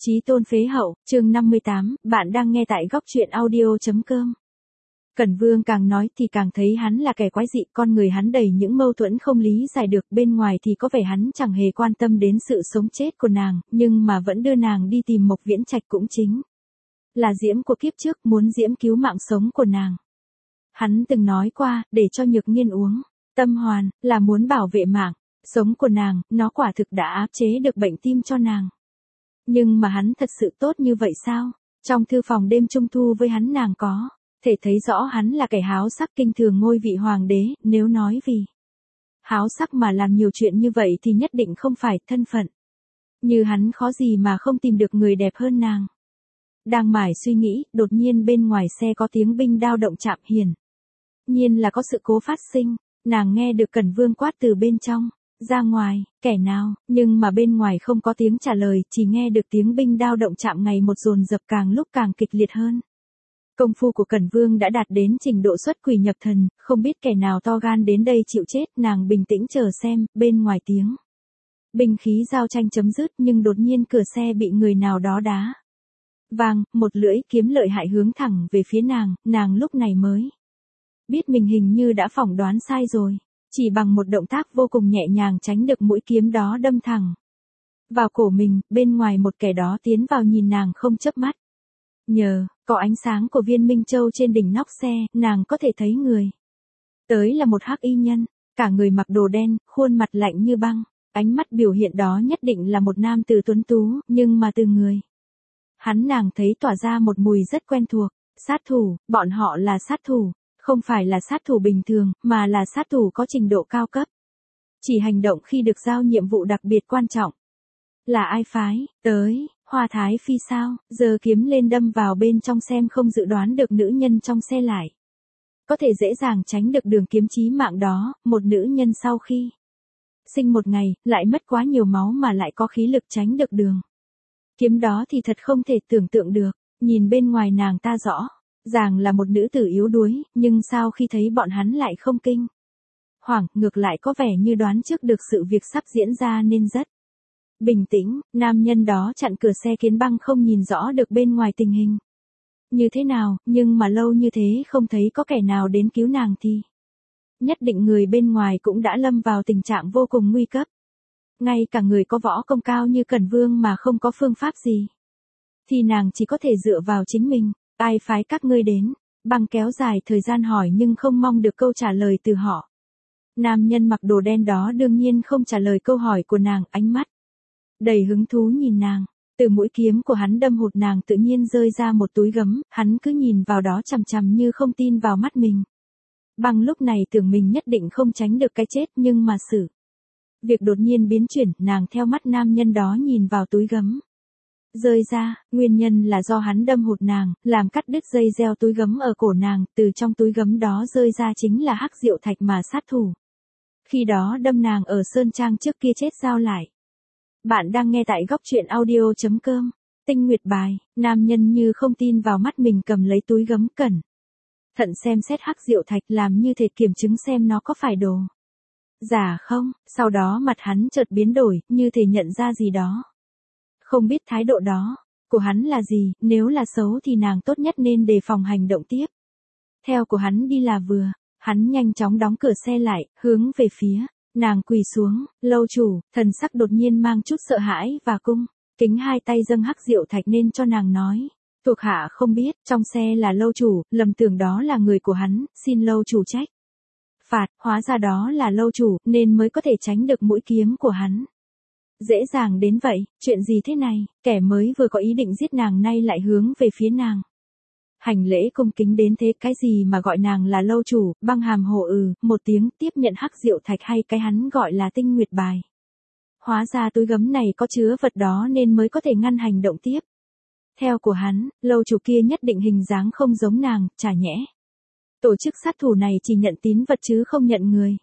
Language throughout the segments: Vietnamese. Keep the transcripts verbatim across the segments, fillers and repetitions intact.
Chí tôn phế hậu, chương năm mươi tám, bạn đang nghe tại góc truyện audio.com. Cẩn Vương càng nói thì càng thấy hắn là kẻ quái dị, con người hắn đầy những mâu thuẫn không lý giải được, bên ngoài thì có vẻ hắn chẳng hề quan tâm đến sự sống chết của nàng, nhưng mà vẫn đưa nàng đi tìm Mộc Viễn Trạch cũng chính là Diễm của kiếp trước, muốn Diễm cứu mạng sống của nàng. Hắn từng nói qua, để cho Nhược Nghiên uống tâm hoàn, là muốn bảo vệ mạng sống của nàng, nó quả thực đã áp chế được bệnh tim cho nàng. Nhưng mà hắn thật sự tốt như vậy sao? Trong thư phòng đêm trung thu với hắn nàng có thể thấy rõ hắn là kẻ háo sắc kinh thường ngôi vị hoàng đế, nếu nói vì háo sắc mà làm nhiều chuyện như vậy thì nhất định không phải thân phận. Như hắn khó gì mà không tìm được người đẹp hơn nàng. Đang mải suy nghĩ, đột nhiên bên ngoài xe có tiếng binh đao động chạm, hiển nhiên là có sự cố phát sinh, nàng nghe được Cẩn Vương quát từ bên trong ra ngoài, kẻ nào, nhưng mà bên ngoài không có tiếng trả lời, chỉ nghe được tiếng binh đao động chạm ngày một dồn dập, càng lúc càng kịch liệt hơn. Công phu của Cẩn Vương đã đạt đến trình độ xuất quỷ nhập thần, không biết kẻ nào to gan đến đây chịu chết, nàng bình tĩnh chờ xem, bên ngoài tiếng binh khí giao tranh chấm dứt, nhưng đột nhiên cửa xe bị người nào đó đá vang, một lưỡi kiếm lợi hại hướng thẳng về phía nàng, nàng lúc này mới biết mình hình như đã phỏng đoán sai rồi. Chỉ bằng một động tác vô cùng nhẹ nhàng tránh được mũi kiếm đó đâm thẳng vào cổ mình, bên ngoài một kẻ đó tiến vào nhìn nàng không chớp mắt. Nhờ có ánh sáng của viên minh châu trên đỉnh nóc xe, nàng có thể thấy người tới là một hắc y nhân, cả người mặc đồ đen, khuôn mặt lạnh như băng, ánh mắt biểu hiện đó nhất định là một nam tử tuấn tú, nhưng mà từ người hắn nàng thấy tỏa ra một mùi rất quen thuộc. Sát thủ, bọn họ là sát thủ. Không phải là sát thủ bình thường, mà là sát thủ có trình độ cao cấp. Chỉ hành động khi được giao nhiệm vụ đặc biệt quan trọng. Là ai phái tới? Hoa Thái Phi sao? Giờ kiếm lên đâm vào bên trong xem không dự đoán được nữ nhân trong xe lại có thể dễ dàng tránh được đường kiếm chí mạng đó. Một nữ nhân sau khi sinh một ngày, lại mất quá nhiều máu mà lại có khí lực tránh được đường kiếm đó thì thật không thể tưởng tượng được. Nhìn bên ngoài nàng ta rõ ràng là một nữ tử yếu đuối, nhưng sao khi thấy bọn hắn lại không kinh hoảng, ngược lại có vẻ như đoán trước được sự việc sắp diễn ra nên rất bình tĩnh. Nam nhân đó chặn cửa xe Kiến Băng không nhìn rõ được bên ngoài tình hình như thế nào, nhưng mà lâu như thế không thấy có kẻ nào đến cứu nàng thì nhất định người bên ngoài cũng đã lâm vào tình trạng vô cùng nguy cấp. Ngay cả người có võ công cao như Cẩn Vương mà không có phương pháp gì thì nàng chỉ có thể dựa vào chính mình. Ai phái các ngươi đến? Băng kéo dài thời gian hỏi nhưng không mong được câu trả lời từ họ. Nam nhân mặc đồ đen đó đương nhiên không trả lời câu hỏi của nàng, ánh mắt đầy hứng thú nhìn nàng. Từ mũi kiếm của hắn đâm hụt nàng tự nhiên rơi ra một túi gấm, hắn cứ nhìn vào đó chằm chằm như không tin vào mắt mình. Băng lúc này tưởng mình nhất định không tránh được cái chết, nhưng mà sự việc đột nhiên biến chuyển, nàng theo mắt nam nhân đó nhìn vào túi gấm rơi ra, nguyên nhân là do hắn đâm hụt nàng, làm cắt đứt dây gieo túi gấm ở cổ nàng, từ trong túi gấm đó rơi ra chính là hắc diệu thạch mà sát thủ khi đó đâm nàng ở Sơn Trang trước kia chết giao lại. Bạn đang nghe tại góc truyện audio.com. Tinh Nguyệt bài, nam nhân như không tin vào mắt mình cầm lấy túi gấm cẩn thận xem xét hắc diệu thạch, làm như thể kiểm chứng xem nó có phải đồ giả không, sau đó mặt hắn chợt biến đổi, như thể nhận ra gì đó. Không biết thái độ đó của hắn là gì, nếu là xấu thì nàng tốt nhất nên đề phòng hành động tiếp theo của hắn đi là vừa. Hắn nhanh chóng đóng cửa xe lại, hướng về phía nàng quỳ xuống. Lâu chủ, thần sắc đột nhiên mang chút sợ hãi và cung kính hai tay dâng hắc diệu thạch nên cho nàng nói. Thuộc hạ không biết, trong xe là lâu chủ, lầm tưởng đó là người của hắn, xin lâu chủ trách phạt. Hóa ra đó là lâu chủ, nên mới có thể tránh được mũi kiếm của hắn dễ dàng đến vậy. Chuyện gì thế này? Kẻ mới vừa có ý định giết nàng nay lại hướng về phía nàng hành lễ cung kính đến thế. Cái gì mà gọi nàng là lâu chủ? Băng hàm hồ ừ một tiếng, tiếp nhận hắc diệu thạch hay cái hắn gọi là tinh nguyệt bài. Hóa ra túi gấm này có chứa vật đó nên mới có thể ngăn hành động tiếp theo của hắn. Lâu chủ kia nhất định hình dáng không giống nàng, chả nhẽ tổ chức sát thủ này chỉ nhận tín vật chứ không nhận người.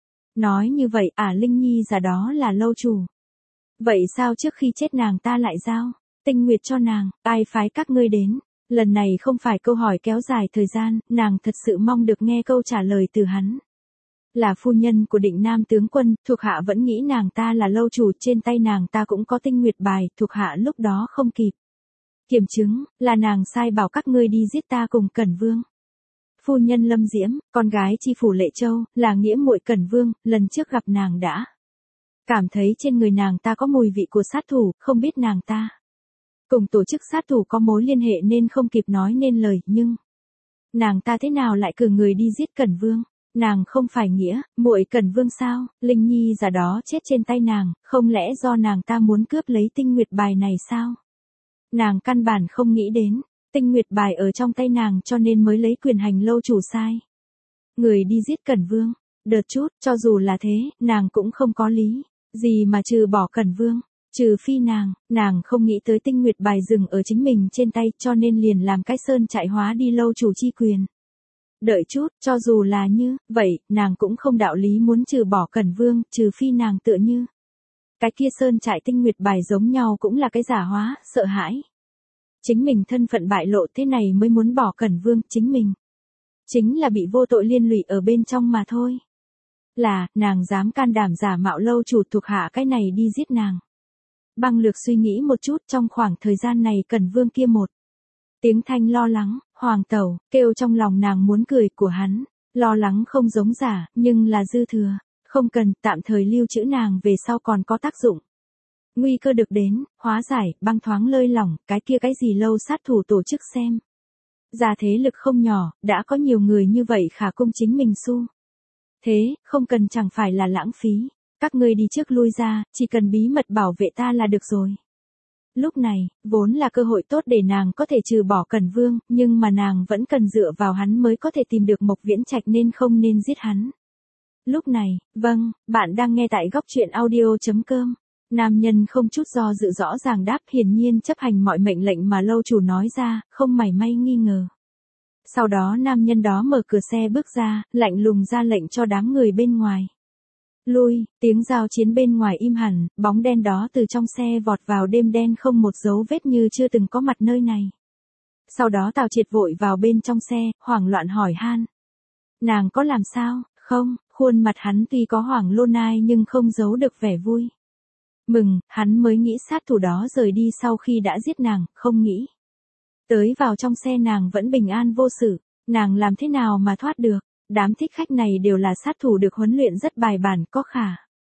Nói như vậy, ả Linh Nhi giả đó là lâu chủ. Vậy sao trước khi chết nàng ta lại giao tinh nguyệt cho nàng? Ai phái các ngươi đến? Lần này không phải câu hỏi kéo dài thời gian, nàng thật sự mong được nghe câu trả lời từ hắn. Là phu nhân của Định Nam tướng quân, thuộc hạ vẫn nghĩ nàng ta là lâu chủ, trên tay nàng ta cũng có tinh nguyệt bài, thuộc hạ lúc đó không kịp kiểm chứng, là nàng sai bảo các ngươi đi giết ta cùng Cẩn Vương. Phu nhân Lâm Diễm, con gái chi phủ Lệ Châu, là nghĩa muội Cẩn Vương, lần trước gặp nàng đã cảm thấy trên người nàng ta có mùi vị của sát thủ, không biết nàng ta cùng tổ chức sát thủ có mối liên hệ nên không kịp nói nên lời, nhưng nàng ta thế nào lại cử người đi giết Cẩn Vương? Nàng không phải nghĩa muội Cẩn Vương sao? Linh Nhi già đó chết trên tay nàng, không lẽ do nàng ta muốn cướp lấy tinh nguyệt bài này sao? Nàng căn bản không nghĩ đến, tinh nguyệt bài ở trong tay nàng cho nên mới lấy quyền hành lâu chủ sai người đi giết Cẩn Vương. Đợt chút, cho dù là thế, nàng cũng không có lý gì mà trừ bỏ Cẩn Vương. Trừ phi nàng, nàng không nghĩ tới tinh nguyệt bài dừng ở chính mình trên tay cho nên liền làm cái sơn trại hóa đi lâu chủ chi quyền. Đợi chút, cho dù là như vậy, nàng cũng không đạo lý muốn trừ bỏ Cẩn Vương, trừ phi nàng tựa như cái kia sơn trại tinh nguyệt bài giống nhau cũng là cái giả hóa, sợ hãi chính mình thân phận bại lộ thế này mới muốn bỏ Cẩn Vương, chính mình chính là bị vô tội liên lụy ở bên trong mà thôi. Là, nàng dám can đảm giả mạo lâu chủ, thuộc hạ cái này đi giết nàng. Băng Lược suy nghĩ một chút, trong khoảng thời gian này Cẩn Vương kia một tiếng thanh lo lắng, hoàng tẩu, kêu trong lòng nàng muốn cười của hắn, lo lắng không giống giả, nhưng là dư thừa, không cần, tạm thời lưu trữ nàng về sau còn có tác dụng. Nguy cơ được đến, hóa giải, băng thoáng lơi lỏng, cái kia cái gì lâu sát thủ tổ chức xem. Ra thế lực không nhỏ, đã có nhiều người như vậy khả cung chính mình su. Thế, không cần chẳng phải là lãng phí, các ngươi đi trước lui ra, chỉ cần bí mật bảo vệ ta là được rồi. Lúc này, vốn là cơ hội tốt để nàng có thể trừ bỏ Cẩn Vương, nhưng mà nàng vẫn cần dựa vào hắn mới có thể tìm được Mộc Viễn Trạch nên không nên giết hắn. Lúc này, vâng, bạn đang nghe tại góc truyện audio.com. Nam nhân không chút do dự rõ ràng đáp, hiển nhiên chấp hành mọi mệnh lệnh mà lâu chủ nói ra, không mảy may nghi ngờ. Sau đó nam nhân đó mở cửa xe bước ra, lạnh lùng ra lệnh cho đám người bên ngoài. Lui, tiếng giao chiến bên ngoài im hẳn, bóng đen đó từ trong xe vọt vào đêm đen không một dấu vết như chưa từng có mặt nơi này. Sau đó Tào Triệt vội vào bên trong xe, hoảng loạn hỏi han. Nàng có làm sao? Không, khuôn mặt hắn tuy có hoảng lô nai nhưng không giấu được vẻ vui mừng, hắn mới nghĩ sát thủ đó rời đi sau khi đã giết nàng, không nghĩ tới vào trong xe nàng vẫn bình an vô sự, nàng làm thế nào mà thoát được? Đám thích khách này đều là sát thủ được huấn luyện rất bài bản, có khả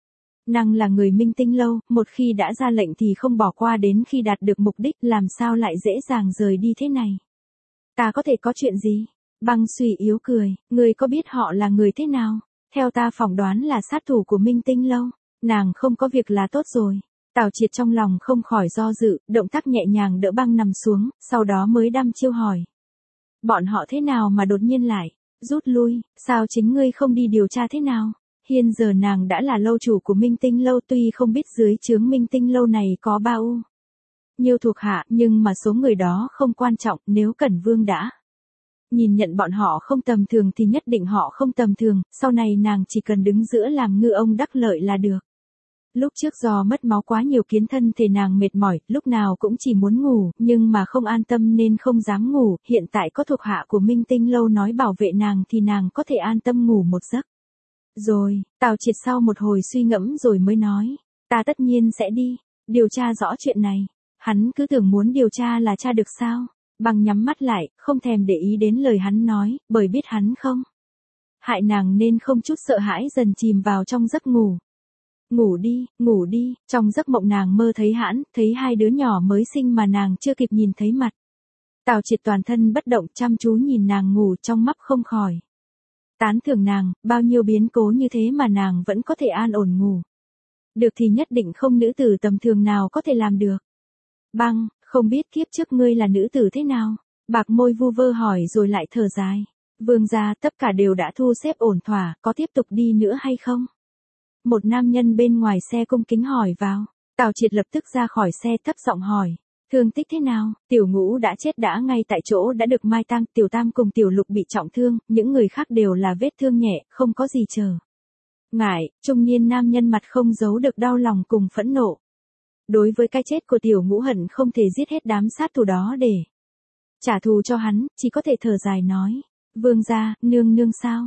năng là người Minh Tinh lâu, một khi đã ra lệnh thì không bỏ qua đến khi đạt được mục đích, làm sao lại dễ dàng rời đi thế này? Ta có thể có chuyện gì? Băng Suy yếu cười, người có biết họ là người thế nào? Theo ta phỏng đoán là sát thủ của Minh Tinh lâu, nàng không có việc là tốt rồi. Tào Triệt trong lòng không khỏi do dự, động tác nhẹ nhàng đỡ băng nằm xuống, sau đó mới đăm chiêu hỏi. Bọn họ thế nào mà đột nhiên lại rút lui, sao chính ngươi không đi điều tra thế nào? Hiện giờ nàng đã là lâu chủ của Minh Tinh lâu, tuy không biết dưới trướng Minh Tinh lâu này có bao nhiêu thuộc hạ, nhưng mà số người đó không quan trọng, nếu Cẩn Vương đã nhìn nhận bọn họ không tầm thường thì nhất định họ không tầm thường, sau này nàng chỉ cần đứng giữa làm ngư ông đắc lợi là được. Lúc trước do mất máu quá nhiều khiến thân thể nàng mệt mỏi, lúc nào cũng chỉ muốn ngủ, nhưng mà không an tâm nên không dám ngủ, hiện tại có thuộc hạ của Minh Tinh lâu nói bảo vệ nàng thì nàng có thể an tâm ngủ một giấc. Rồi, Tào Triệt sau một hồi suy ngẫm rồi mới nói, ta tất nhiên sẽ đi điều tra rõ chuyện này. Hắn cứ tưởng muốn điều tra là tra được sao? Băng nhắm mắt lại, không thèm để ý đến lời hắn nói, bởi biết hắn không hại nàng nên không chút sợ hãi dần chìm vào trong giấc ngủ. Ngủ đi, ngủ đi, trong giấc mộng nàng mơ thấy hãn, thấy hai đứa nhỏ mới sinh mà nàng chưa kịp nhìn thấy mặt. Tào Triệt toàn thân bất động chăm chú nhìn nàng ngủ, trong mắt không khỏi tán thưởng nàng, bao nhiêu biến cố như thế mà nàng vẫn có thể an ổn ngủ được thì nhất định không nữ tử tầm thường nào có thể làm được. Băng, không biết kiếp trước ngươi là nữ tử thế nào? Bạc môi vu vơ hỏi rồi lại thở dài. Vương gia, tất cả đều đã thu xếp ổn thỏa, có tiếp tục đi nữa hay không? Một nam nhân bên ngoài xe cung kính hỏi vào. Tào Triệt lập tức ra khỏi xe thấp giọng hỏi. Thương tích thế nào? Tiểu Ngũ đã chết đã ngay tại chỗ đã được mai tang, Tiểu Tam cùng Tiểu Lục bị trọng thương, những người khác đều là vết thương nhẹ, không có gì chờ ngại. Trung niên nam nhân mặt không giấu được đau lòng cùng phẫn nộ. Đối với cái chết của Tiểu Ngũ hận không thể giết hết đám sát thủ đó để trả thù cho hắn, chỉ có thể thở dài nói. Vương gia, nương nương sao?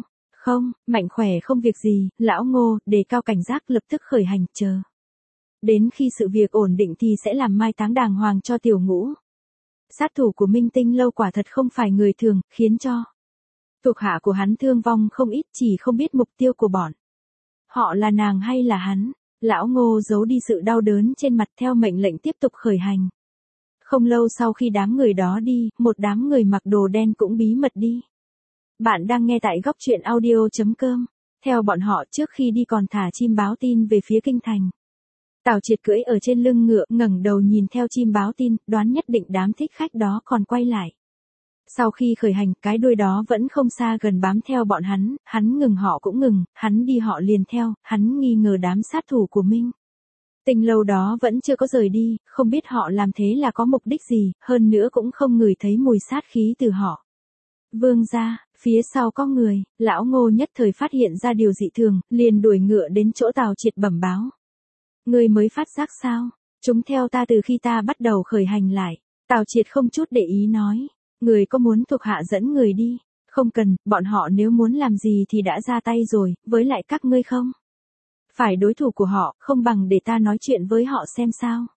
Không, mạnh khỏe không việc gì, lão Ngô, đề cao cảnh giác lập tức khởi hành, chờ. Đến khi sự việc ổn định thì sẽ làm mai táng đàng hoàng cho tiểu ngũ. Sát thủ của Minh Tinh lâu quả thật không phải người thường, khiến cho thuộc hạ của hắn thương vong không ít, chỉ không biết mục tiêu của bọn họ là nàng hay là hắn. Lão Ngô giấu đi sự đau đớn trên mặt theo mệnh lệnh tiếp tục khởi hành. Không lâu sau khi đám người đó đi, một đám người mặc đồ đen cũng bí mật đi. Bạn đang nghe tại góc truyện audio.com. Theo bọn họ trước khi đi còn thả chim báo tin về phía kinh thành. Tào Triệt cưỡi ở trên lưng ngựa, ngẩng đầu nhìn theo chim báo tin, đoán nhất định đám thích khách đó còn quay lại. Sau khi khởi hành, cái đuôi đó vẫn không xa gần bám theo bọn hắn, hắn ngừng họ cũng ngừng, hắn đi họ liền theo, hắn nghi ngờ đám sát thủ của Minh Tinh lâu đó vẫn chưa có rời đi, không biết họ làm thế là có mục đích gì, hơn nữa cũng không ngửi thấy mùi sát khí từ họ. Vương gia, phía sau có người, lão Ngô nhất thời phát hiện ra điều dị thường, liền đuổi ngựa đến chỗ Tào Triệt bẩm báo. Người mới phát giác sao? Chúng theo ta từ khi ta bắt đầu khởi hành lại. Tào Triệt không chút để ý nói. Người có muốn thuộc hạ dẫn người đi? Không cần, bọn họ nếu muốn làm gì thì đã ra tay rồi, với lại các ngươi không phải đối thủ của họ, không bằng để ta nói chuyện với họ xem sao.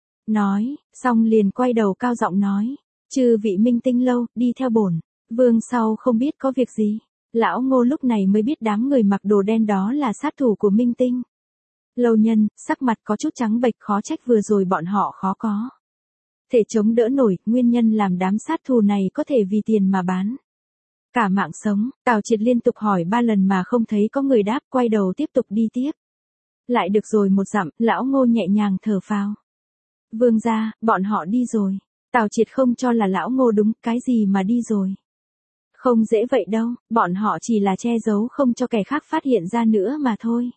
Nói, xong liền quay đầu cao giọng nói. Chư vị Minh Tinh lâu, đi theo bổn vương sau không biết có việc gì. Lão Ngô lúc này mới biết đám người mặc đồ đen đó là sát thủ của Minh Tinh lâu nhân, sắc mặt có chút trắng bệch, khó trách vừa rồi bọn họ khó có thể chống đỡ nổi, nguyên nhân làm đám sát thủ này có thể vì tiền mà bán cả mạng sống. Tào Triệt liên tục hỏi ba lần mà không thấy có người đáp, quay đầu tiếp tục đi tiếp. Lại được rồi một dặm, lão Ngô nhẹ nhàng thở phào. Vương gia, bọn họ đi rồi. Tào Triệt không cho là lão Ngô đúng, cái gì mà đi rồi. Không dễ vậy đâu, bọn họ chỉ là che giấu không cho kẻ khác phát hiện ra nữa mà thôi.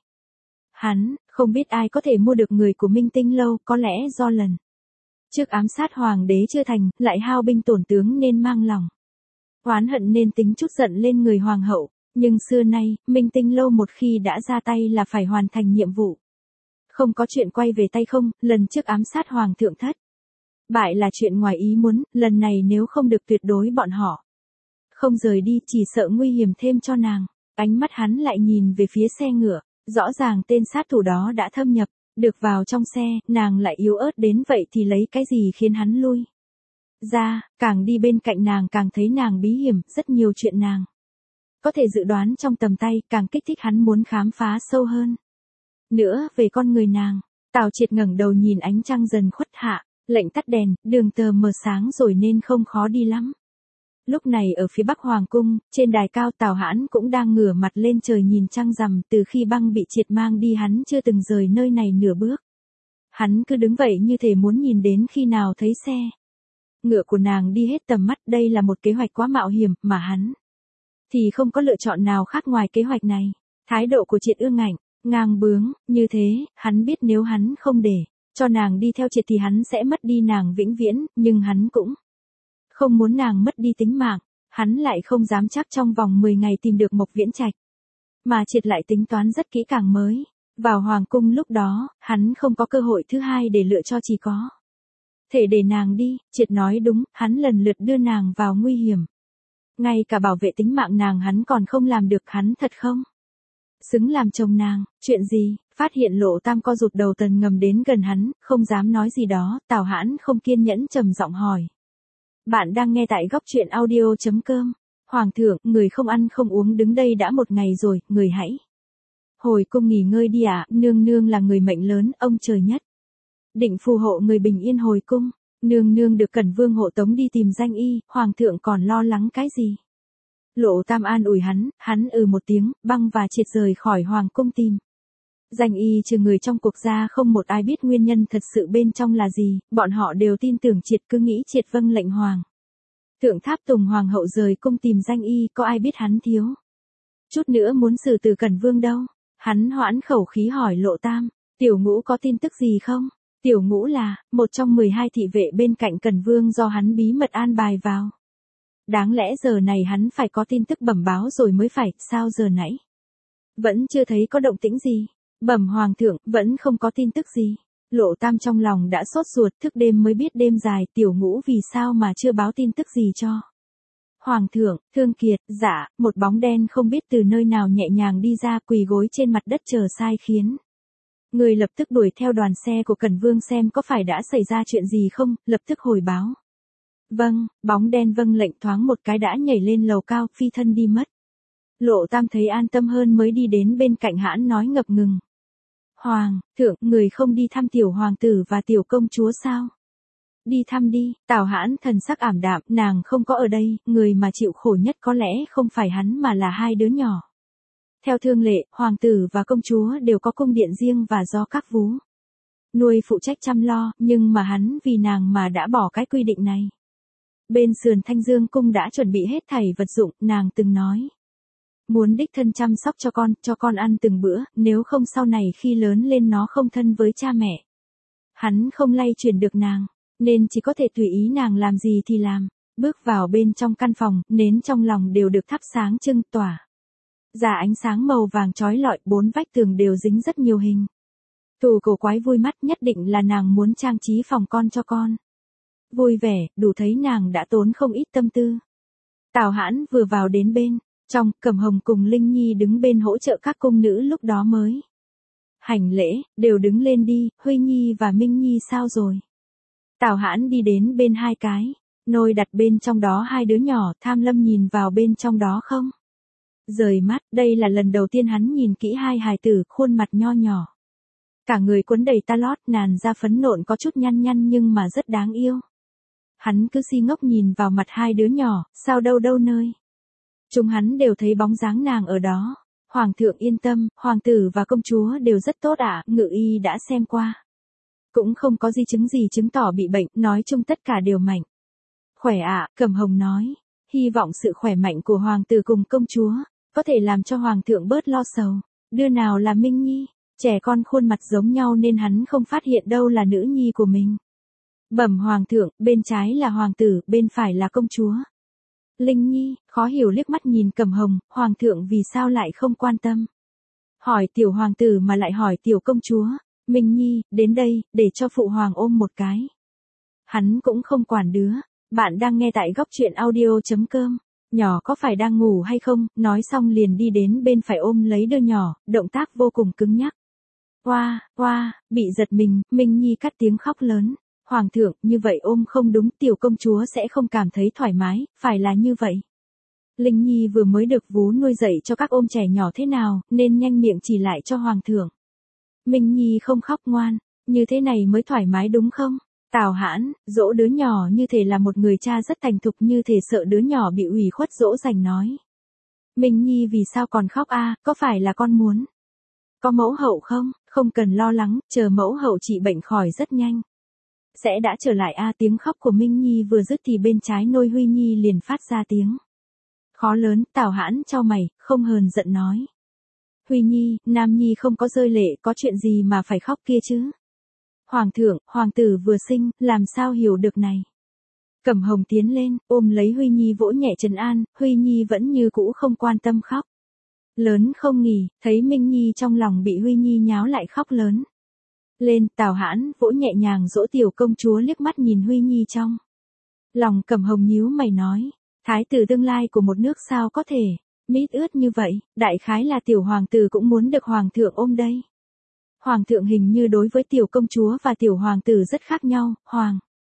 Hắn, không biết ai có thể mua được người của Minh Tinh lâu, có lẽ do lần trước ám sát hoàng đế chưa thành, lại hao binh tổn tướng nên mang lòng oán hận nên tính chút giận lên người hoàng hậu, nhưng xưa nay, Minh Tinh lâu một khi đã ra tay là phải hoàn thành nhiệm vụ. Không có chuyện quay về tay không, lần trước ám sát hoàng thượng thất bại là chuyện ngoài ý muốn, lần này nếu không được tuyệt đối bọn họ không rời đi, chỉ sợ nguy hiểm thêm cho nàng. Ánh mắt hắn lại nhìn về phía xe ngựa, rõ ràng tên sát thủ đó đã thâm nhập được vào trong xe, nàng lại yếu ớt đến vậy thì lấy cái gì khiến hắn lui ra. Càng đi bên cạnh nàng càng thấy nàng bí hiểm, rất nhiều chuyện nàng có thể dự đoán trong tầm tay, càng kích thích hắn muốn khám phá sâu hơn nữa về con người nàng. Tào Triệt ngẩng đầu nhìn ánh trăng dần khuất hạ, lệnh tắt đèn, đường tờ mờ sáng rồi nên không khó đi lắm. Lúc này ở phía bắc hoàng cung, trên đài cao Tào Hãn cũng đang ngửa mặt lên trời nhìn trăng rằm, từ khi băng bị triệt mang đi hắn chưa từng rời nơi này nửa bước. Hắn cứ đứng vậy như thể muốn nhìn đến khi nào thấy xe ngựa của nàng đi hết tầm mắt, đây là một kế hoạch quá mạo hiểm, mà hắn thì không có lựa chọn nào khác ngoài kế hoạch này. Thái độ của Triệt ương ngạnh, ngang bướng, như thế, hắn biết nếu hắn không để cho nàng đi theo Triệt thì hắn sẽ mất đi nàng vĩnh viễn, nhưng hắn cũng không muốn nàng mất đi tính mạng, hắn lại không dám chắc trong vòng mười ngày tìm được Mộc Viễn Trạch. Mà Triệt lại tính toán rất kỹ càng mới vào hoàng cung, lúc đó, hắn không có cơ hội thứ hai để lựa cho, chỉ có thể để nàng đi. Triệt nói đúng, hắn lần lượt đưa nàng vào nguy hiểm. Ngay cả bảo vệ tính mạng nàng hắn còn không làm được, hắn thật không xứng làm chồng nàng. Chuyện gì? Phát hiện Lộ Tam co rụt đầu Tần Ngầm đến gần hắn, không dám nói gì đó, Tào Hãn không kiên nhẫn trầm giọng hỏi. Bạn đang nghe tại góc truyện audio.com. Hoàng thượng, người không ăn không uống đứng đây đã một ngày rồi, người hãy hồi cung nghỉ ngơi đi ạ. À, nương nương là người mệnh lớn, ông trời nhất định phù hộ người bình yên hồi cung. Nương nương được Cẩn Vương hộ tống đi tìm danh y, hoàng thượng còn lo lắng cái gì? Lộ Tam an ủi hắn, hắn ừ một tiếng, băng và Triệt rời khỏi hoàng cung tìm danh y, trừ người trong cuộc ra không một ai biết nguyên nhân thật sự bên trong là gì, bọn họ đều tin tưởng Triệt, cứ nghĩ Triệt vâng lệnh hoàng thượng tháp tùng hoàng hậu rời cung tìm danh y, có ai biết hắn thiếu chút nữa muốn xử từ Cẩn Vương đâu. Hắn hoãn khẩu khí hỏi Lộ Tam, Tiểu Ngũ có tin tức gì không? Tiểu Ngũ là một trong mười hai thị vệ bên cạnh Cẩn Vương do hắn bí mật an bài vào. Đáng lẽ giờ này hắn phải có tin tức bẩm báo rồi mới phải, sao giờ nãy vẫn chưa thấy có động tĩnh gì? Bẩm hoàng thượng, vẫn không có tin tức gì. Lộ Tam trong lòng đã sốt ruột, thức đêm mới biết đêm dài, Tiểu Ngũ vì sao mà chưa báo tin tức gì cho Hoàng thượng, Thương Kiệt, dạ, một bóng đen không biết từ nơi nào nhẹ nhàng đi ra quỳ gối trên mặt đất chờ sai khiến. Người lập tức đuổi theo đoàn xe của Cẩn Vương xem có phải đã xảy ra chuyện gì không, lập tức hồi báo. Vâng, bóng đen vâng lệnh thoáng một cái đã nhảy lên lầu cao, phi thân đi mất. Lộ Tam thấy an tâm hơn mới đi đến bên cạnh hãn nói ngập ngừng. Hoàng, thượng, người không đi thăm tiểu hoàng tử và tiểu công chúa sao? Đi thăm đi, Tào Hãn thần sắc ảm đạm, nàng không có ở đây, người mà chịu khổ nhất có lẽ không phải hắn mà là hai đứa nhỏ. Theo thương lệ, hoàng tử và công chúa đều có cung điện riêng và do các vú nuôi phụ trách chăm lo, nhưng mà hắn vì nàng mà đã bỏ cái quy định này. Bên sườn Thanh Dương cung đã chuẩn bị hết thảy vật dụng, nàng từng nói. Muốn đích thân chăm sóc cho con, cho con ăn từng bữa, nếu không sau này khi lớn lên nó không thân với cha mẹ. Hắn không lay chuyển được nàng, nên chỉ có thể tùy ý nàng làm gì thì làm. Bước vào bên trong căn phòng, nến trong lòng đều được thắp sáng trưng tỏa. Ra ánh sáng màu vàng chói lọi, bốn vách tường đều dính rất nhiều hình. Tù cổ quái vui mắt, nhất định là nàng muốn trang trí phòng con cho con. Vui vẻ, đủ thấy nàng đã tốn không ít tâm tư. Tào Hãn vừa vào đến bên trong, Cẩm Hồng cùng Linh Nhi đứng bên hỗ trợ các cung nữ lúc đó mới hành lễ, đều đứng lên đi, Huy Nhi và Minh Nhi sao rồi? Tào Hãn đi đến bên hai cái nôi đặt bên trong đó hai đứa nhỏ, tham lâm nhìn vào bên trong đó không rời mắt, đây là lần đầu tiên hắn nhìn kỹ hai hài tử, khuôn mặt nho nhỏ. Cả người quấn đầy ta lót, nàn da phấn nộn có chút nhăn nhăn nhưng mà rất đáng yêu. Hắn cứ si ngốc nhìn vào mặt hai đứa nhỏ, sao đâu đâu nơi. Chúng hắn đều thấy bóng dáng nàng ở đó. Hoàng thượng yên tâm, hoàng tử và công chúa đều rất tốt ạ, ngự y đã xem qua. Cũng không có di chứng gì chứng tỏ bị bệnh, nói chung tất cả đều mạnh. Khỏe ạ, Cẩm Hồng nói. Hy vọng sự khỏe mạnh của hoàng tử cùng công chúa có thể làm cho hoàng thượng bớt lo sầu. Đưa nào là Minh Nhi, trẻ con khuôn mặt giống nhau nên hắn không phát hiện đâu là nữ nhi của mình. Bẩm hoàng thượng, bên trái là hoàng tử, bên phải là công chúa. Linh Nhi, khó hiểu liếc mắt nhìn Cẩm Hồng, hoàng thượng vì sao lại không quan tâm. Hỏi tiểu hoàng tử mà lại hỏi tiểu công chúa. Minh Nhi, đến đây, để cho phụ hoàng ôm một cái. Hắn cũng không quản đứa. Bạn đang nghe tại góc truyện audio chấm com. Nhỏ có phải đang ngủ hay không, nói xong liền đi đến bên phải ôm lấy đứa nhỏ, động tác vô cùng cứng nhắc. Oa, oa, bị giật mình, Minh Nhi cắt tiếng khóc lớn. Hoàng thượng, như vậy ôm không đúng, tiểu công chúa sẽ không cảm thấy thoải mái, phải là như vậy. Linh Nhi vừa mới được vú nuôi dạy cho các ôm trẻ nhỏ thế nào, nên nhanh miệng chỉ lại cho hoàng thượng. Minh Nhi không khóc ngoan, như thế này mới thoải mái đúng không? Tào Hãn, dỗ đứa nhỏ như thể là một người cha rất thành thục, như thể sợ đứa nhỏ bị ủy khuất dỗ dành nói. Minh Nhi vì sao còn khóc a, có phải là con muốn? Có mẫu hậu không? Không cần lo lắng, chờ mẫu hậu trị bệnh khỏi rất nhanh. Sẽ đã trở lại a. Tiếng khóc của Minh Nhi vừa dứt thì bên trái nôi Huy Nhi liền phát ra tiếng khó lớn. Tào Hãn chau mày, không hờn giận nói. Huy Nhi, Nam Nhi không có rơi lệ, có chuyện gì mà phải khóc kia chứ? Hoàng thượng, hoàng tử vừa sinh, làm sao hiểu được này? Cẩm Hồng tiến lên, ôm lấy Huy Nhi vỗ nhẹ trấn an, Huy Nhi vẫn như cũ không quan tâm khóc lớn không nghỉ, thấy Minh Nhi trong lòng bị Huy Nhi nháo lại khóc lớn lên. Tào Hãn vỗ nhẹ nhàng dỗ tiểu công chúa, liếc mắt nhìn Huy Nhi trong lòng. Cẩm Hồng nhíu mày nói, thái tử tương lai của một nước sao có thể mít ướt như vậy, đại khái là tiểu hoàng tử cũng muốn được hoàng thượng ôm đây. Hoàng thượng hình như đối với tiểu công chúa và tiểu hoàng tử rất khác nhau, hoàng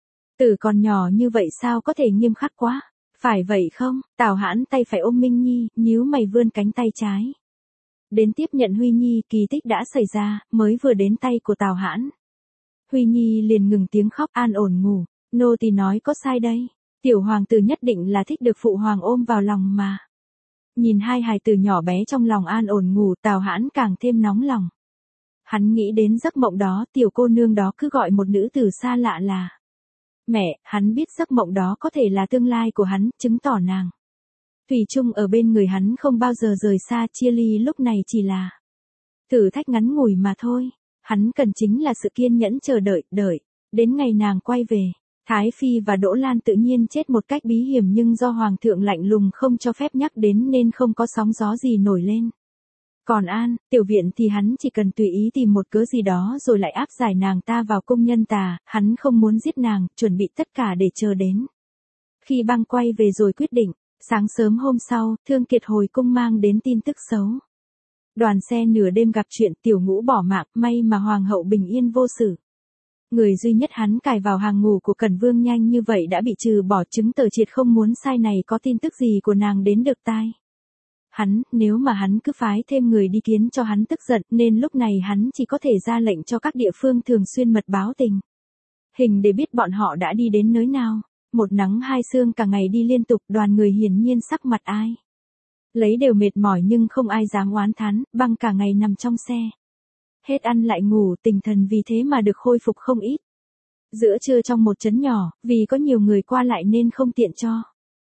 tử còn nhỏ như vậy sao có thể nghiêm khắc quá, phải vậy không? Tào Hãn tay phải ôm Minh Nhi, nhíu mày vươn cánh tay trái đến tiếp nhận Huy Nhi. Kỳ tích đã xảy ra, mới vừa đến tay của Tào Hãn, Huy Nhi liền ngừng tiếng khóc, an ổn ngủ. Nô tỳ nói có sai đây, tiểu hoàng tử nhất định là thích được phụ hoàng ôm vào lòng mà. Nhìn hai hài tử nhỏ bé trong lòng an ổn ngủ, Tào Hãn càng thêm nóng lòng. Hắn nghĩ đến giấc mộng đó, tiểu cô nương đó cứ gọi một nữ tử xa lạ là mẹ, hắn biết giấc mộng đó có thể là tương lai của hắn, chứng tỏ nàng thủy chung ở bên người hắn không bao giờ rời xa. Chia ly lúc này chỉ là thử thách ngắn ngủi mà thôi. Hắn cần chính là sự kiên nhẫn chờ đợi, đợi đến ngày nàng quay về. Thái Phi và Đỗ Lan tự nhiên chết một cách bí hiểm, nhưng do hoàng thượng lạnh lùng không cho phép nhắc đến nên không có sóng gió gì nổi lên. Còn An, tiểu viện thì hắn chỉ cần tùy ý tìm một cớ gì đó rồi lại áp giải nàng ta vào cung nhân tà, hắn không muốn giết nàng, chuẩn bị tất cả để chờ đến khi băng quay về rồi quyết định. Sáng sớm hôm sau, Thương Kiệt hồi cung mang đến tin tức xấu. Đoàn xe nửa đêm gặp chuyện, Tiểu Ngũ bỏ mạng, may mà hoàng hậu bình yên vô sự. Người duy nhất hắn cài vào hàng ngũ của Cẩn Vương nhanh như vậy đã bị trừ bỏ, chứng tờ triệt không muốn sai này có tin tức gì của nàng đến được tai. Hắn, nếu mà hắn cứ phái thêm người đi kiến cho hắn tức giận, nên lúc này hắn chỉ có thể ra lệnh cho các địa phương thường xuyên mật báo tình hình để biết bọn họ đã đi đến nơi nào. Một nắng hai sương cả ngày đi liên tục, đoàn người hiển nhiên sắc mặt ai lấy đều mệt mỏi nhưng không ai dám oán thán, băng cả ngày nằm trong xe. Hết ăn lại ngủ, tinh thần vì thế mà được khôi phục không ít. Giữa trưa trong một trấn nhỏ, vì có nhiều người qua lại nên không tiện cho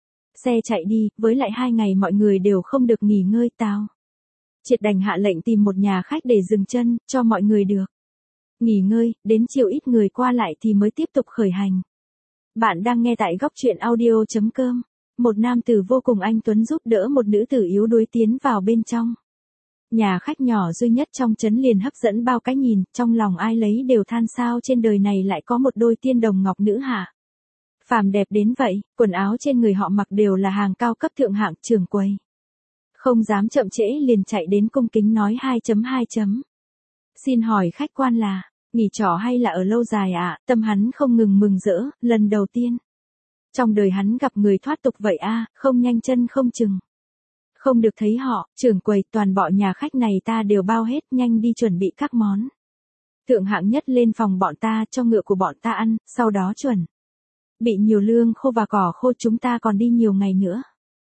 xe chạy đi, với lại hai ngày mọi người đều không được nghỉ ngơi, Tào Triệt đành hạ lệnh tìm một nhà khách để dừng chân, cho mọi người được nghỉ ngơi, đến chiều ít người qua lại thì mới tiếp tục khởi hành. Bạn đang nghe tại góc truyện audio chấm com. Một nam tử vô cùng anh tuấn giúp đỡ một nữ tử yếu đuối tiến vào bên trong. Nhà khách nhỏ duy nhất trong trấn liền hấp dẫn bao cái nhìn, trong lòng ai lấy đều than sao trên đời này lại có một đôi tiên đồng ngọc nữ hạ phàm đẹp đến vậy, quần áo trên người họ mặc đều là hàng cao cấp thượng hạng. Trưởng quầy không dám chậm trễ liền chạy đến cung kính nói hai chấm hai chấm. Xin hỏi khách quan là nghỉ trọ hay là ở lâu dài ạ? À? Tâm hắn không ngừng mừng rỡ, lần đầu tiên trong đời hắn gặp người thoát tục vậy a, à, không nhanh chân không chừng. Không được thấy họ, trưởng quầy, toàn bộ nhà khách này ta đều bao hết, nhanh đi chuẩn bị các món thượng hạng nhất lên phòng bọn ta, cho ngựa của bọn ta ăn, sau đó chuẩn bị nhiều lương khô và cỏ khô, chúng ta còn đi nhiều ngày nữa.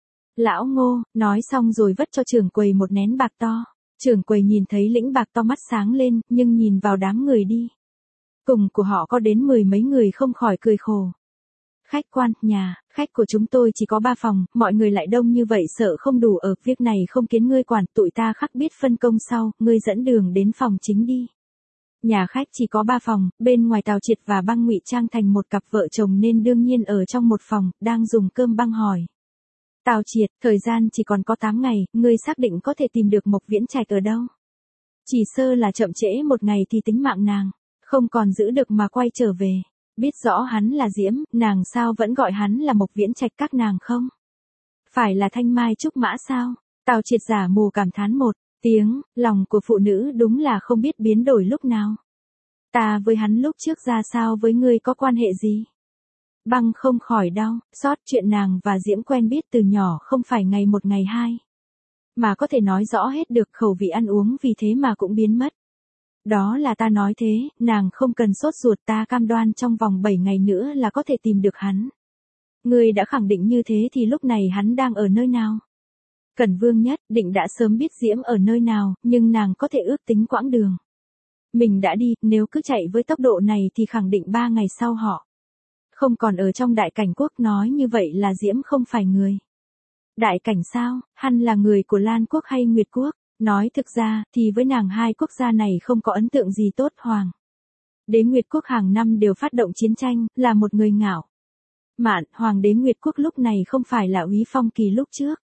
Lão Ngô, nói xong rồi vất cho trưởng quầy một nén bạc to. Trưởng quầy nhìn thấy lĩnh bạc to mắt sáng lên, nhưng nhìn vào đám người đi cùng của họ có đến mười mấy người không khỏi cười khổ. Khách quan, nhà khách của chúng tôi chỉ có ba phòng, mọi người lại đông như vậy sợ không đủ ở, việc này không kiến ngươi quản, tụi ta khắc biết phân công sau, ngươi dẫn đường đến phòng chính đi. Nhà khách chỉ có ba phòng, bên ngoài Tào Triệt và Băng ngụy trang thành một cặp vợ chồng nên đương nhiên ở trong một phòng, đang dùng cơm. Băng hỏi Tào Triệt, thời gian chỉ còn có tám ngày, ngươi xác định có thể tìm được Mộc Viễn Trạch ở đâu? Chỉ sơ là chậm trễ một ngày thì tính mạng nàng không còn giữ được mà quay trở về. Biết rõ hắn là Diễm, nàng sao vẫn gọi hắn là Mộc Viễn Trạch, các nàng không phải là Thanh Mai Trúc Mã sao? Tào Triệt giả mù cảm thán một tiếng, lòng của phụ nữ đúng là không biết biến đổi lúc nào. Ta với hắn lúc trước ra sao, với ngươi có quan hệ gì? Băng không khỏi đau xót, chuyện nàng và Diễm quen biết từ nhỏ không phải ngày một ngày hai, mà có thể nói rõ hết được, khẩu vị ăn uống vì thế mà cũng biến mất. Đó là ta nói thế, nàng không cần sốt ruột, ta cam đoan trong vòng bảy ngày nữa là có thể tìm được hắn. Ngươi đã khẳng định như thế thì lúc này hắn đang ở nơi nào? Cẩn Vương nhất định đã sớm biết Diễm ở nơi nào, nhưng nàng có thể ước tính quãng đường mình đã đi, nếu cứ chạy với tốc độ này thì khẳng định ba ngày sau họ không còn ở trong Đại Cảnh quốc. Nói như vậy là Diễm không phải người Đại Cảnh sao? Hắn là người của Lan quốc hay Nguyệt quốc? Nói thực ra, thì với nàng hai quốc gia này không có ấn tượng gì tốt. Hoàng đế Nguyệt quốc hàng năm đều phát động chiến tranh, là một người ngạo mạn. Hoàng đế Nguyệt quốc lúc này không phải là Úy Phong Kỳ lúc trước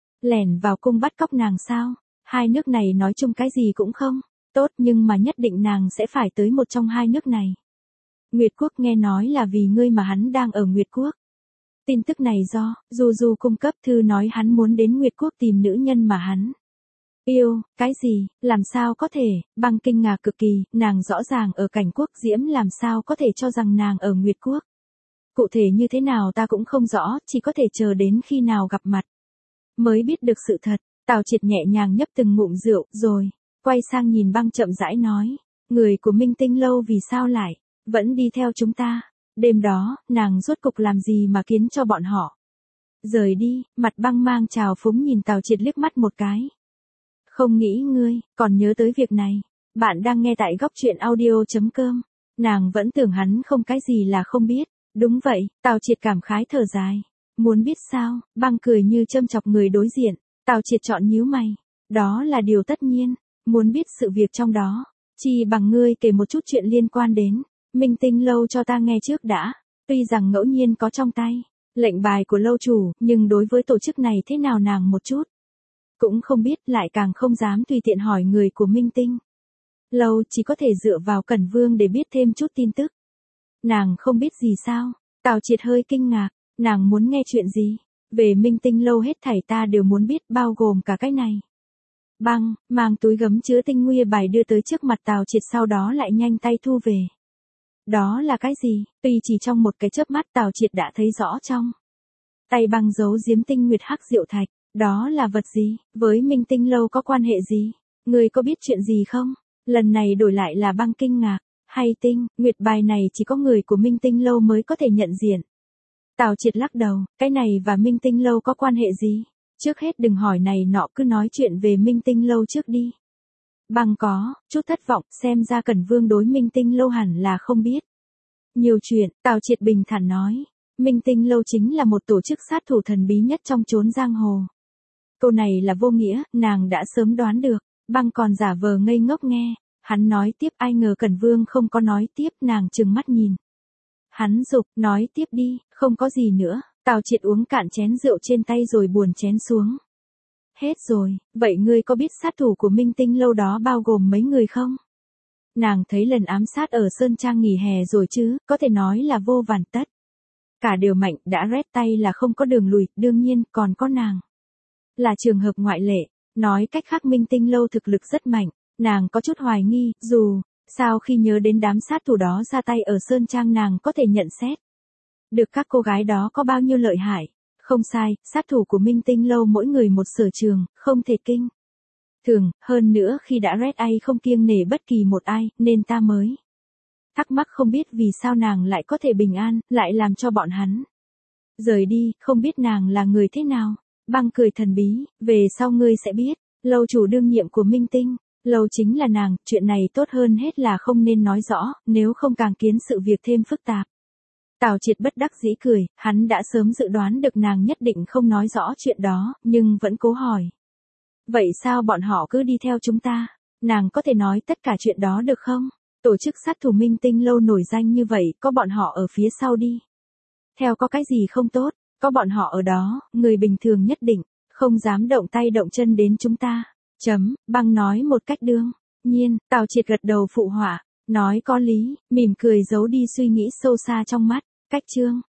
lẻn vào cung bắt cóc nàng sao? Hai nước này nói chung cái gì cũng không tốt, nhưng mà nhất định nàng sẽ phải tới một trong hai nước này. Nguyệt quốc nghe nói là vì ngươi mà hắn đang ở Nguyệt quốc. Tin tức này do Du Du cung cấp, thư nói hắn muốn đến Nguyệt quốc tìm nữ nhân mà hắn yêu. Cái gì? Làm sao có thể? Băng kinh ngạc cực kỳ, nàng rõ ràng ở Cảnh quốc, Diễm làm sao có thể cho rằng nàng ở Nguyệt quốc? Cụ thể như thế nào ta cũng không rõ, chỉ có thể chờ đến khi nào gặp mặt mới biết được sự thật. Tào Triệt nhẹ nhàng nhấp từng ngụm rượu, rồi quay sang nhìn Băng chậm rãi nói, người của Minh Tinh lâu vì sao lại vẫn đi theo chúng ta? Đêm đó, nàng rốt cục làm gì mà khiến cho bọn họ rời đi? Mặt Băng mang trào phúng nhìn Tào Triệt liếc mắt một cái. Không nghĩ ngươi còn nhớ tới việc này. Bạn đang nghe tại góc truyện audio chấm com. Nàng vẫn tưởng hắn không cái gì là không biết. Đúng vậy, Tào Triệt cảm khái thở dài. Muốn biết sao? Băng cười như châm chọc người đối diện. Tào Triệt chọn nhíu mày. Đó là điều tất nhiên. Muốn biết sự việc trong đó, chi bằng ngươi kể một chút chuyện liên quan đến Minh Tinh lâu cho ta nghe trước đã. Tuy rằng ngẫu nhiên có trong tay lệnh bài của lâu chủ, nhưng đối với tổ chức này thế nào nàng một chút cũng không biết, lại càng không dám tùy tiện hỏi người của Minh Tinh lâu, chỉ có thể dựa vào Cẩn Vương để biết thêm chút tin tức. Nàng không biết gì sao? Tào Triệt hơi kinh ngạc. Nàng muốn nghe chuyện gì? Về Minh Tinh lâu hết thảy ta đều muốn biết, bao gồm cả cái này. Băng, mang túi gấm chứa tinh nguy bài đưa tới trước mặt Tào Triệt, sau đó lại nhanh tay thu về. Đó là cái gì? Tuy chỉ trong một cái chớp mắt Tào Triệt đã thấy rõ trong tay băng giấu giếm tinh nguyệt hắc diệu thạch. Đó là vật gì? Với Minh Tinh lâu có quan hệ gì? Người có biết chuyện gì không? Lần này đổi lại là băng kinh ngạc. Hay tinh, nguyệt bài này chỉ có người của Minh Tinh lâu mới có thể nhận diện. Tào Triệt lắc đầu, cái này và Minh Tinh lâu có quan hệ gì? Trước hết đừng hỏi này nọ, cứ nói chuyện về Minh Tinh lâu trước đi. Băng có chút thất vọng, xem ra Cẩn Vương đối Minh Tinh lâu hẳn là không biết nhiều chuyện. Tào Triệt bình thản nói, Minh Tinh lâu chính là một tổ chức sát thủ thần bí nhất trong chốn giang hồ. Câu này là vô nghĩa, nàng đã sớm đoán được. Băng còn giả vờ ngây ngốc nghe. Hắn nói tiếp, ai ngờ Cẩn Vương không có nói tiếp, nàng trừng mắt nhìn. Hắn giục, nói tiếp đi, không có gì nữa. Tào Triệt uống cạn chén rượu trên tay rồi buồn chén xuống. Hết rồi, vậy ngươi có biết sát thủ của Minh Tinh lâu đó bao gồm mấy người không? Nàng thấy lần ám sát ở Sơn Trang nghỉ hè rồi chứ, có thể nói là vô vàn tất. Cả đều mạnh, đã rét tay là không có đường lùi, đương nhiên, còn có nàng. Là trường hợp ngoại lệ, nói cách khác Minh Tinh lâu thực lực rất mạnh, nàng có chút hoài nghi, dù, sao khi nhớ đến đám sát thủ đó ra tay ở Sơn Trang nàng có thể nhận xét. Được các cô gái đó có bao nhiêu lợi hại. Không sai, sát thủ của Minh Tinh lâu mỗi người một sở trường, không thể kinh thường, hơn nữa khi đã rét ai không kiêng nể bất kỳ một ai, nên ta mới thắc mắc không biết vì sao nàng lại có thể bình an, lại làm cho bọn hắn rời đi, không biết nàng là người thế nào. Băng cười thần bí, về sau ngươi sẽ biết, lâu chủ đương nhiệm của Minh Tinh lâu chính là nàng, chuyện này tốt hơn hết là không nên nói rõ, nếu không càng khiến sự việc thêm phức tạp. Tào Triệt bất đắc dĩ cười, hắn đã sớm dự đoán được nàng nhất định không nói rõ chuyện đó, nhưng vẫn cố hỏi. Vậy sao bọn họ cứ đi theo chúng ta? Nàng có thể nói tất cả chuyện đó được không? Tổ chức sát thủ Minh Tinh lâu nổi danh như vậy, có bọn họ ở phía sau đi theo có cái gì không tốt, có bọn họ ở đó, người bình thường nhất định không dám động tay động chân đến chúng ta. Chấm, băng nói một cách đương nhiên. Tào Triệt gật đầu phụ họa, nói có lý, mỉm cười giấu đi suy nghĩ sâu xa trong mắt. Cách chương